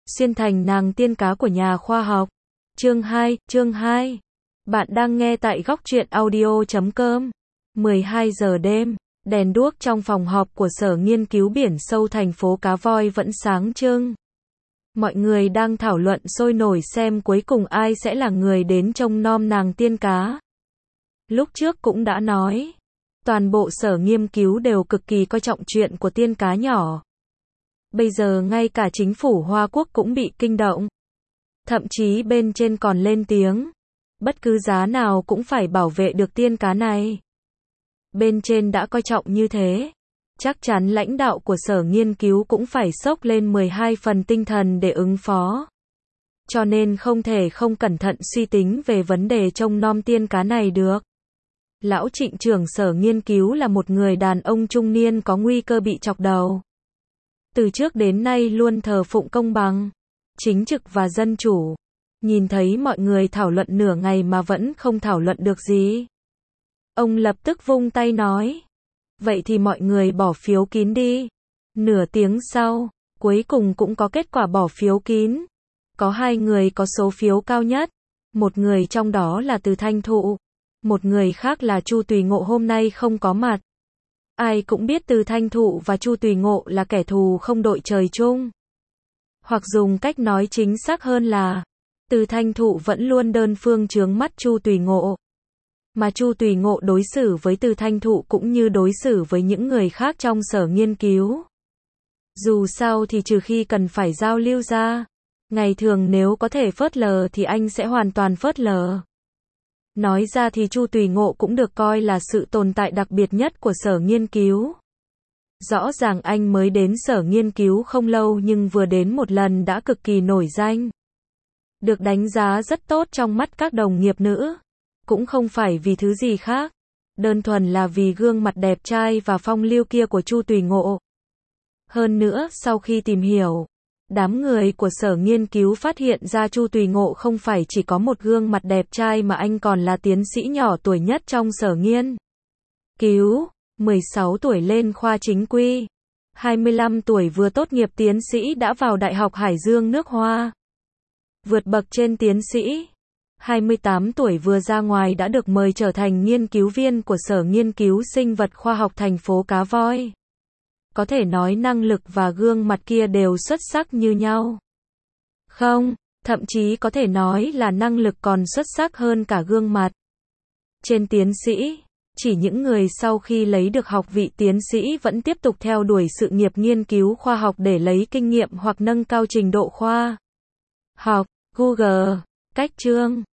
Xuyên thành nàng tiên cá của nhà khoa học. Chương 2. Bạn đang nghe tại góc truyện audio.com. 12 giờ đêm, đèn đuốc trong phòng họp của Sở Nghiên cứu Biển Sâu thành phố Cá Voi vẫn sáng trưng. Mọi người đang thảo luận sôi nổi xem cuối cùng ai sẽ là người đến trông nom nàng tiên cá. Lúc trước cũng đã nói, toàn bộ sở nghiên cứu đều cực kỳ coi trọng chuyện của tiên cá nhỏ. Bây giờ ngay cả chính phủ Hoa Quốc cũng bị kinh động. Thậm chí bên trên còn lên tiếng, bất cứ giá nào cũng phải bảo vệ được tiên cá này. Bên trên đã coi trọng như thế, chắc chắn lãnh đạo của sở nghiên cứu cũng phải xốc lên 12 phần tinh thần để ứng phó. Cho nên không thể không cẩn thận suy tính về vấn đề trông nom tiên cá này được. Lão Trịnh trưởng sở nghiên cứu là một người đàn ông trung niên có nguy cơ bị chọc đầu. Từ trước đến nay luôn thờ phụng công bằng, chính trực và dân chủ. Nhìn thấy mọi người thảo luận nửa ngày mà vẫn không thảo luận được gì. Ông lập tức vung tay nói, vậy thì mọi người bỏ phiếu kín đi. Nửa tiếng sau, cuối cùng cũng có kết quả bỏ phiếu kín. Có 2 người có số phiếu cao nhất. Một người trong đó là Từ Thanh Thụ. Một người khác là Chu Tùy Ngộ hôm nay không có mặt. Ai cũng biết Từ Thanh Thụ và Chu Tùy Ngộ là kẻ thù không đội trời chung. Hoặc dùng cách nói chính xác hơn là, Từ Thanh Thụ vẫn luôn đơn phương chướng mắt Chu Tùy Ngộ. Mà Chu Tùy Ngộ đối xử với Từ Thanh Thụ cũng như đối xử với những người khác trong sở nghiên cứu. Dù sao thì trừ khi cần phải giao lưu ra, ngày thường nếu có thể phớt lờ thì anh sẽ hoàn toàn phớt lờ. Nói ra thì Chu Tùy Ngộ cũng được coi là sự tồn tại đặc biệt nhất của sở nghiên cứu. Rõ ràng anh mới đến sở nghiên cứu không lâu nhưng vừa đến một lần đã cực kỳ nổi danh. Được đánh giá rất tốt trong mắt các đồng nghiệp nữ. Cũng không phải vì thứ gì khác. Đơn thuần là vì gương mặt đẹp trai và phong lưu kia của Chu Tùy Ngộ. Hơn nữa, sau khi tìm hiểu, đám người của sở nghiên cứu phát hiện ra Chu Tùy Ngộ không phải chỉ có một gương mặt đẹp trai mà anh còn là tiến sĩ nhỏ tuổi nhất trong sở nghiên cứu. 16 tuổi lên khoa chính quy. 25 tuổi vừa tốt nghiệp tiến sĩ đã vào Đại học Hải Dương nước Hoa. Vượt bậc trên tiến sĩ. 28 tuổi vừa ra ngoài đã được mời trở thành nghiên cứu viên của Sở Nghiên cứu Sinh vật Khoa học thành phố Cá Voi. Có thể nói năng lực và gương mặt kia đều xuất sắc như nhau. Không, thậm chí có thể nói là năng lực còn xuất sắc hơn cả gương mặt. Trên tiến sĩ, chỉ những người sau khi lấy được học vị tiến sĩ vẫn tiếp tục theo đuổi sự nghiệp nghiên cứu khoa học để lấy kinh nghiệm hoặc nâng cao trình độ khoa học. Google, cách chương